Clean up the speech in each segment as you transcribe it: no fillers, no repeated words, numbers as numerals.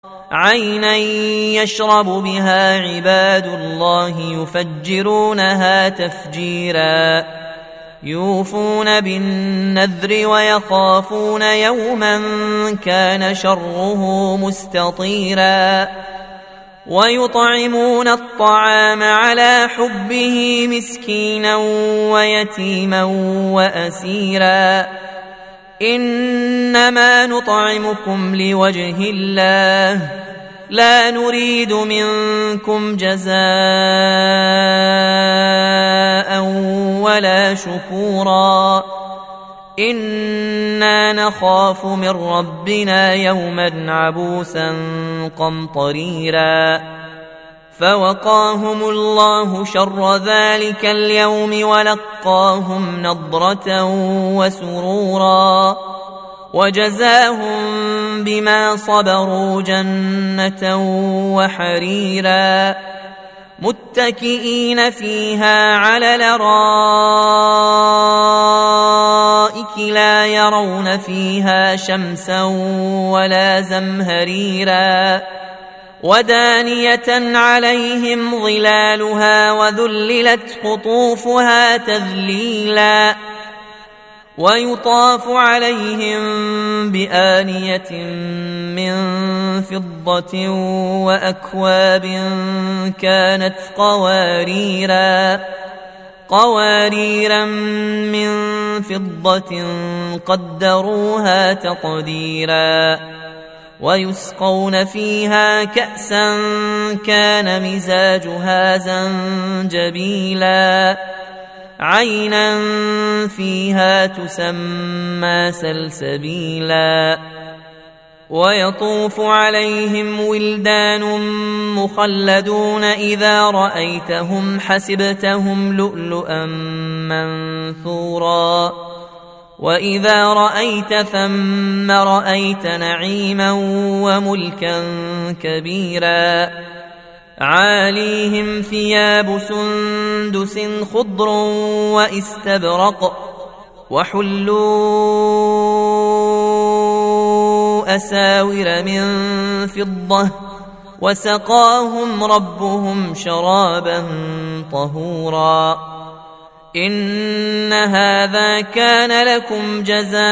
عينا يشرب بها عباد الله يفجرونها تفجيرا يوفون بالنذر ويخافون يوما كان شره مستطيرا ويطعمون الطعام على حبه مسكينا ويتيما وأسيرا إنما نطعمكم لوجه الله لا نريد منكم جزاء ولا شكورا إنا نخاف من ربنا يوما عبوسا قمطريرا فوقاهم الله شر ذلك اليوم ولقاهم نضرة وسرورا وجزاهم بما صبروا جنة وحريرا متكئين فيها على الأرائك لا يرون فيها شمسا ولا زمهريرا ودانية عليهم ظلالها وذللت قطوفها تذليلا ويطاف عليهم بآنية من فضة وأكواب كانت قواريرا من فضة قدروها تقديرا ويسقون فيها كأسا كان مزاجها زنجبيلا عينا فيها تسمى سلسبيلا ويطوف عليهم ولدان مخلدون إذا رأيتهم حسبتهم لؤلؤا منثورا وإذا رأيت ثم رأيت نعيما وملكا كبيرا عاليهم ثياب سندس خضر واستبرق وحلوا أساور من فضة وسقاهم ربهم شرابا طهورا إن هذا كان لكم جزاء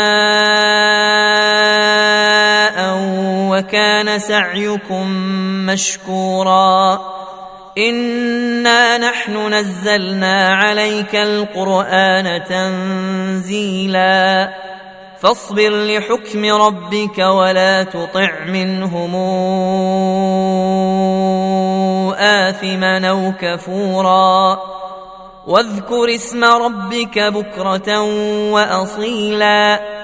وكان سعيكم مشكورا إنا نحن نزلنا عليك القرآن تنزيلا فاصبر لحكم ربك ولا تطع منهم آثما أو كفورا واذكر اسم ربك بكرة وأصيلا